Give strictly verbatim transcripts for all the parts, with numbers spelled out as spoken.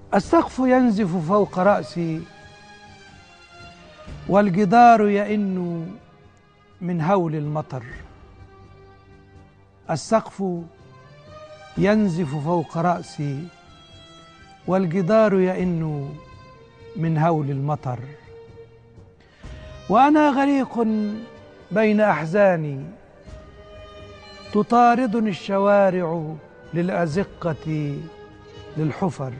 السقف ينزف فوق رأسي والجدار يئن من هول المطر. السقف ينزف فوق رأسي والجدار يئن من هول المطر، وأنا غريق بين أحزاني تطاردني الشوارع للأزقة للحفر.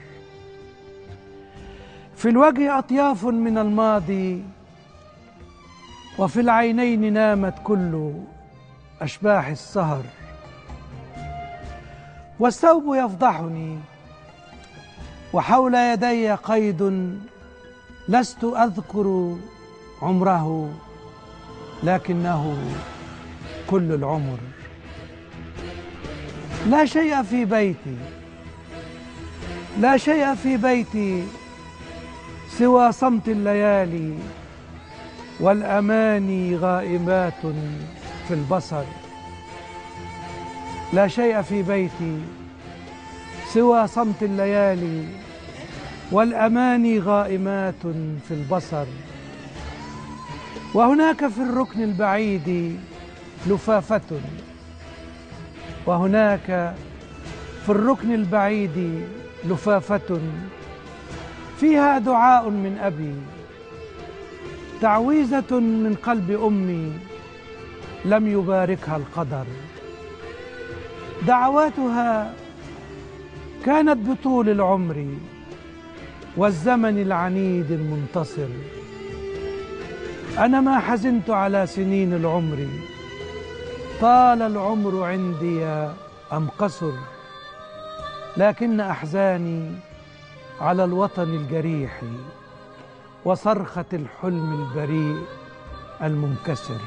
في الوجه أطياف من الماضي، وفي العينين نامت كل أشباح السهر. والثوب يفضحني وحول يدي قيد لست أذكر عمره لكنه كل العمر. لا شيء في بيتي لا شيء في بيتي سوى صمت الليالي والأماني غائمات في البصر. لا شيء في بيتي سوى صمت الليالي والأماني غائمات في البصر. وهناك في الركن البعيد لفافة وهناك في الركن البعيد لفافة فيها دعاء من أبي، تعويذة من قلب أمي لم يباركها القدر. دعواتها كانت بطول العمر والزمن العنيد المنتصر. أنا ما حزنت على سنين العمر، طال العمر عندي أم قصر، لكن أحزاني على الوطن الجريح وصرخة الحلم البريء المنكسر.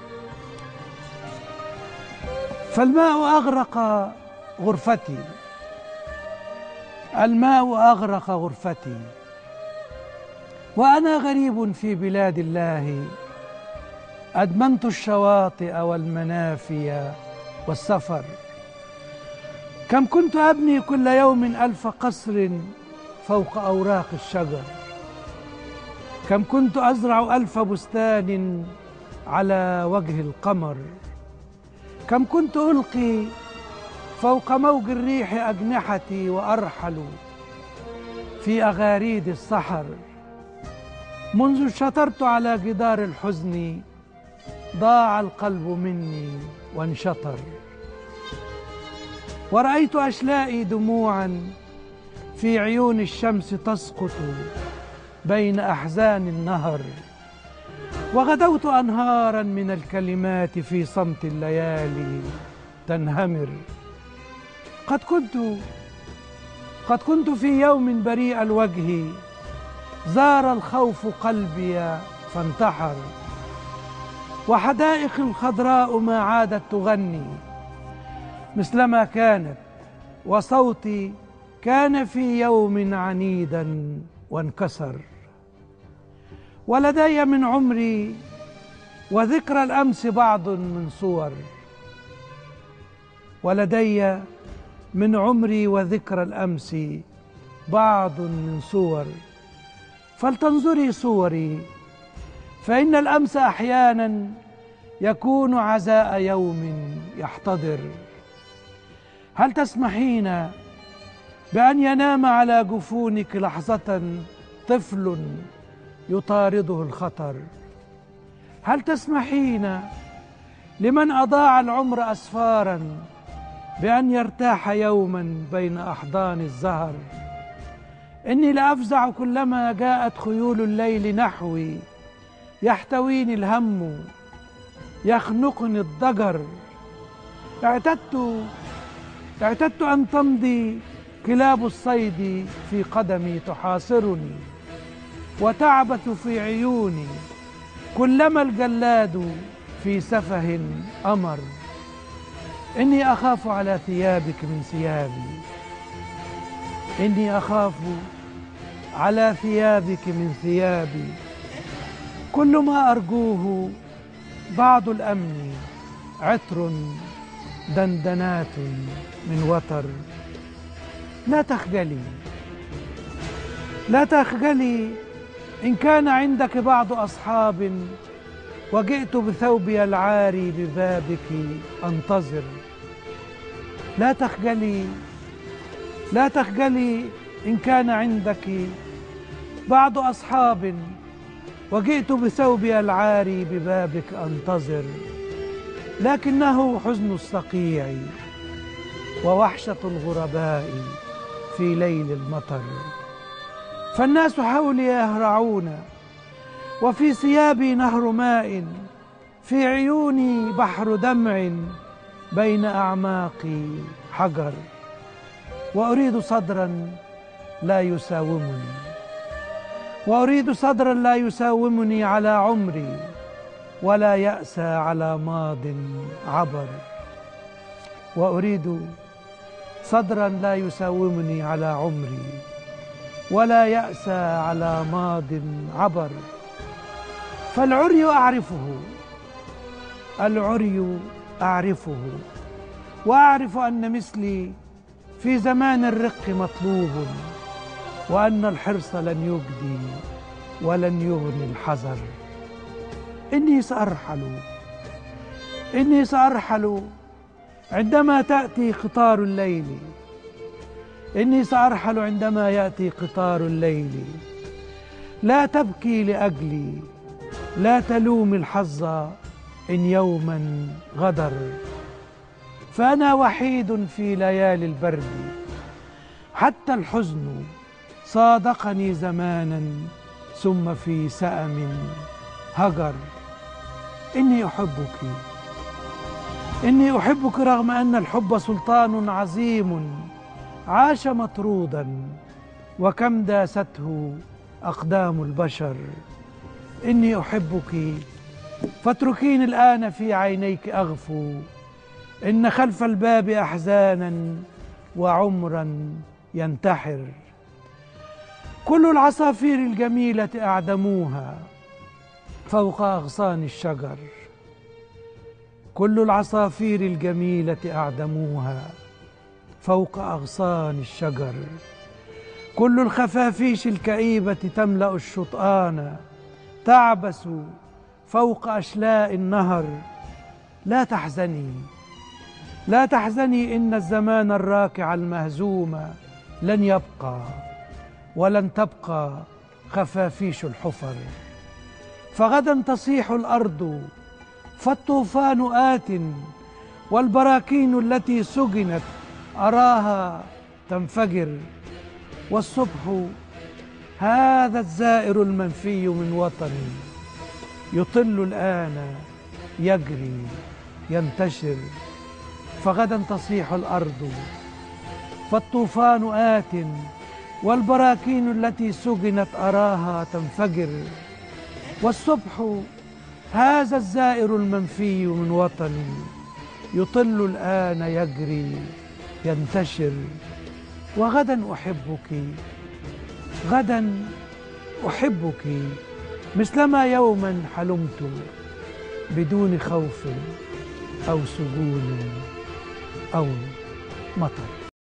فالماء أغرق غرفتي الماء أغرق غرفتي وأنا غريب في بلاد الله. أدمنت الشواطئ والمنافي والسفر. كم كنت أبني كل يوم ألف قصر فوق أوراق الشجر. كم كنت أزرع ألف بستان على وجه القمر. كم كنت ألقي فوق موج الريح أجنحتي وأرحل في أغاريد الصحر. منذ شطرت على جدار الحزن ضاع القلب مني وانشطر. ورأيت أشلائي دموعا في عيون الشمس تسقط بين أحزان النهر. وغدوت أنهارا من الكلمات في صمت الليالي تنهمر. قد كنت قد كنت في يوم بريء الوجه زار الخوف قلبي فانتحر. وحدائق الخضراء ما عادت تغني مثلما كانت، وصوتي كان في يوم عنيدا وانكسر. ولدي من عمري وذكرى الأمس بعض من صور ولدي من عمري وذكرى الأمس بعض من صور. فلتنظري صوري، فإن الأمس أحيانا يكون عزاء يوم يحتضر. هل تسمحين بأن ينام على جفونك لحظة طفل يطارده الخطر؟ هل تسمحين لمن أضاع العمر أسفارا بأن يرتاح يوما بين أحضان الزهر؟ إني لأفزع كلما جاءت خيول الليل نحوي، يحتويني الهم يخنقني الضجر. اعتدت اعتدت أن تمضي كلاب الصيد في قدمي تحاصرني وتعبث في عيوني كلما الجلاد في سفه أمر. إني أخاف على ثيابك من ثيابي إني أخاف على ثيابك من ثيابي. كل ما أرجوه بعض الأمن عطر دندنات من وتر. لا تخجلي لا تخجلي إن كان عندك بعض أصحاب، وجئت بثوبي العاري ببابك أنتظر. لا تخجلي لا تخجلي إن كان عندك بعض أصحاب، وجئت بثوبي العاري ببابك أنتظر. لكنه حزن الصقيع ووحشة الغرباء في ليل المطر. فالناس حولي يهرعون، وفي ثيابي نهر ماء، في عيوني بحر دمع، بين أعماقي حجر. وأريد صدرا لا يساومني وأريد صدرا لا يساومني على عمري، ولا يأسى على ماض عبر. وأريد صدرا لا يساومني على عمري، ولا يأسى على ماض عبر. فالعري أعرفه العري أعرفه وأعرف أن مثلي في زمان الرق مطلوب، وأن الحرص لن يجدي ولن يغني الحذر. إني سأرحل إني سأرحل عندما تأتي قطار الليل إني سأرحل عندما يأتي قطار الليل. لا تبكي لأجلي، لا تلوم الحظ إن يوما غدر. فأنا وحيد في ليالي البرد، حتى الحزن صادقني زمانا، ثم في سأم هجر. إني أحبك إني أحبك رغم أن الحب سلطان عظيم عاش مطرودا، وكم داسته أقدام البشر. إني أحبك فاتركيني الآن في عينيك أغفو، إن خلف الباب أحزانا وعمرا ينتحر. كل العصافير الجميلة أعدموها فوق أغصان الشجر. كل العصافير الجميلة أعدموها فوق أغصان الشجر. كل الخفافيش الكئيبة تملأ الشطآن، تعبس فوق أشلاء النهر. لا تحزني لا تحزني إن الزمان الراكع المهزوم لن يبقى، ولن تبقى خفافيش الحفر. فغدا تصيح الأرض فالطوفان آت، والبراكين التي سجنت أراها تنفجر. والصبح هذا الزائر المنفي من وطني يطل الآن يجري ينتشر. فغدا تصيح الأرض فالطوفان آت، والبراكين التي سجنت أراها تنفجر. والصبح هذا الزائر المنفي من وطني يطل الآن يجري ينتشر. وغدا أحبك غدا أحبك مثلما يوما حلمت، بدون خوف أو سجون أو مطر.